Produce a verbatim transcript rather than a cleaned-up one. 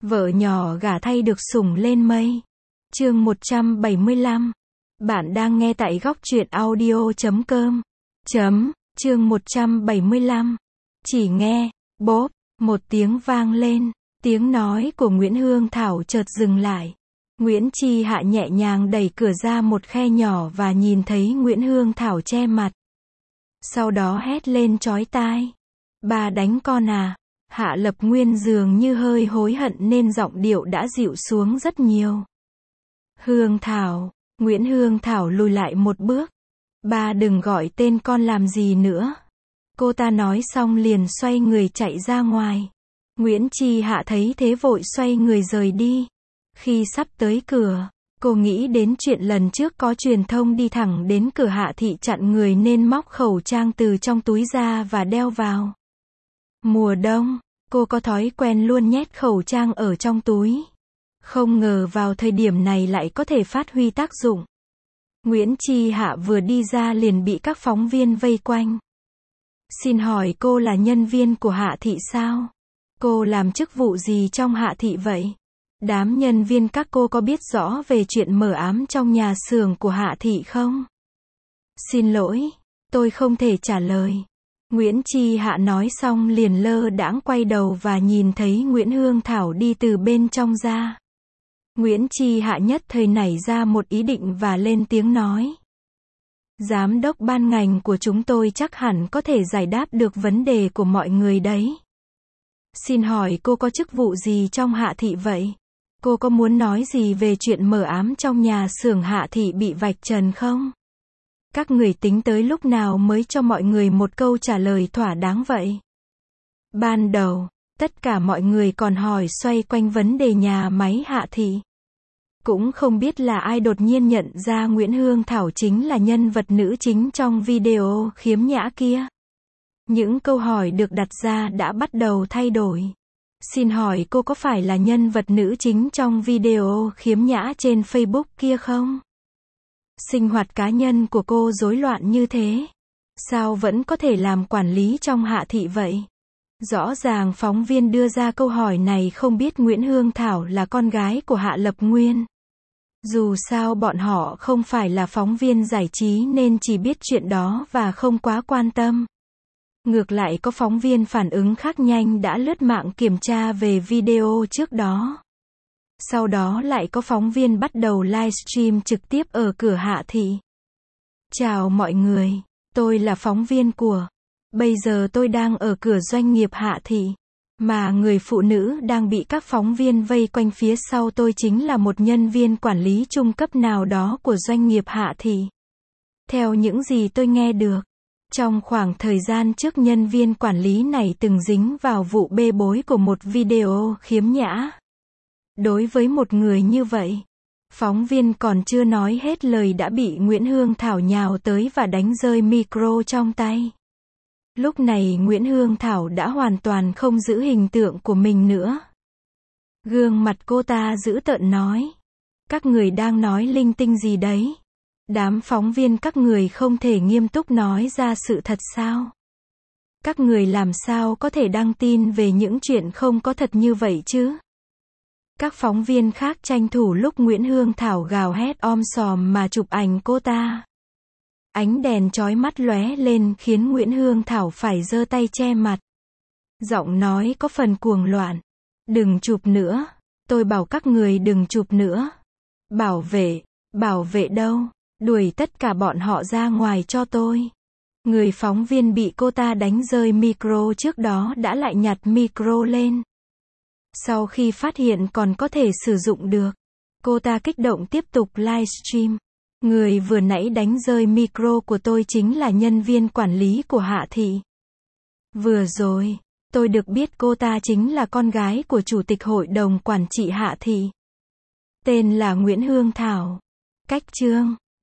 Vợ nhỏ gả thay được sủng lên mây. Chương một trăm bảy mươi lăm. Bạn đang nghe tại góc truyện audio chấm com. Chấm, chương một trăm bảy mươi lăm. Chỉ nghe, bốp, một tiếng vang lên, tiếng nói của Nguyễn Hương Thảo chợt dừng lại. Nguyễn Chi Hạ nhẹ nhàng đẩy cửa ra một khe nhỏ và nhìn thấy Nguyễn Hương Thảo che mặt. Sau đó hét lên chói tai. Bà đánh con à? Hạ Lập Nguyên dường như hơi hối hận nên giọng điệu đã dịu xuống rất nhiều. Hương Thảo, Nguyễn Hương Thảo lùi lại một bước. Bà đừng gọi tên con làm gì nữa. Cô ta nói xong liền xoay người chạy ra ngoài. Nguyễn Chi Hạ thấy thế vội xoay người rời đi. Khi sắp tới cửa, cô nghĩ đến chuyện lần trước có truyền thông đi thẳng đến cửa Hạ thị chặn người nên móc khẩu trang từ trong túi ra và đeo vào. Mùa đông, cô có thói quen luôn nhét khẩu trang ở trong túi. Không ngờ vào thời điểm này lại có thể phát huy tác dụng. Nguyễn Chi Hạ vừa đi ra liền bị các phóng viên vây quanh. Xin hỏi cô là nhân viên của Hạ thị sao? Cô làm chức vụ gì trong Hạ thị vậy? Đám nhân viên các cô có biết rõ về chuyện mờ ám trong nhà xưởng của Hạ thị không? Xin lỗi, tôi không thể trả lời. Nguyễn Chi Hạ nói xong liền lơ đãng quay đầu và nhìn thấy Nguyễn Hương Thảo đi từ bên trong ra. Nguyễn Chi Hạ nhất thời nảy ra một ý định và lên tiếng nói. Giám đốc ban ngành của chúng tôi chắc hẳn có thể giải đáp được vấn đề của mọi người đấy. Xin hỏi cô có chức vụ gì trong Hạ thị vậy? Cô có muốn nói gì về chuyện mờ ám trong nhà xưởng Hạ thị bị vạch trần không? Các người tính tới lúc nào mới cho mọi người một câu trả lời thỏa đáng vậy? Ban đầu, tất cả mọi người còn hỏi xoay quanh vấn đề nhà máy Hạ thị. Cũng không biết là ai đột nhiên nhận ra Nguyễn Hương Thảo chính là nhân vật nữ chính trong video khiếm nhã kia. Những câu hỏi được đặt ra đã bắt đầu thay đổi. Xin hỏi cô có phải là nhân vật nữ chính trong video khiếm nhã trên Facebook kia không? Sinh hoạt cá nhân của cô rối loạn như thế. Sao vẫn có thể làm quản lý trong Hạ thị vậy? Rõ ràng phóng viên đưa ra câu hỏi này không biết Nguyễn Hương Thảo là con gái của Hạ Lập Nguyên. Dù sao bọn họ không phải là phóng viên giải trí nên chỉ biết chuyện đó và không quá quan tâm. Ngược lại có phóng viên phản ứng khác nhanh đã lướt mạng kiểm tra về video trước đó. Sau đó lại có phóng viên bắt đầu livestream trực tiếp ở cửa Hạ thị. Chào mọi người, tôi là phóng viên của. Bây giờ tôi đang ở cửa doanh nghiệp Hạ thị. Mà người phụ nữ đang bị các phóng viên vây quanh phía sau tôi chính là một nhân viên quản lý trung cấp nào đó của doanh nghiệp Hạ thị. Theo những gì tôi nghe được, trong khoảng thời gian trước nhân viên quản lý này từng dính vào vụ bê bối của một video khiếm nhã. Đối với một người như vậy, phóng viên còn chưa nói hết lời đã bị Nguyễn Hương Thảo nhào tới và đánh rơi micro trong tay. Lúc này Nguyễn Hương Thảo đã hoàn toàn không giữ hình tượng của mình nữa. Gương mặt cô ta dữ tợn nói. Các người đang nói linh tinh gì đấy? Đám phóng viên các người không thể nghiêm túc nói ra sự thật sao? Các người làm sao có thể đăng tin về những chuyện không có thật như vậy chứ? Các phóng viên khác tranh thủ lúc Nguyễn Hương Thảo gào hét om sòm mà chụp ảnh cô ta. Ánh đèn chói mắt lóe lên khiến Nguyễn Hương Thảo phải giơ tay che mặt. Giọng nói có phần cuồng loạn. Đừng chụp nữa. Tôi bảo các người đừng chụp nữa. Bảo vệ, bảo vệ đâu? Đuổi tất cả bọn họ ra ngoài cho tôi. Người phóng viên bị cô ta đánh rơi micro trước đó đã lại nhặt micro lên. Sau khi phát hiện còn có thể sử dụng được, cô ta kích động tiếp tục livestream. Người vừa nãy đánh rơi micro của tôi chính là nhân viên quản lý của Hạ thị. Vừa rồi, tôi được biết cô ta chính là con gái của chủ tịch hội đồng quản trị Hạ thị. Tên là Nguyễn Hương Thảo. Cách chương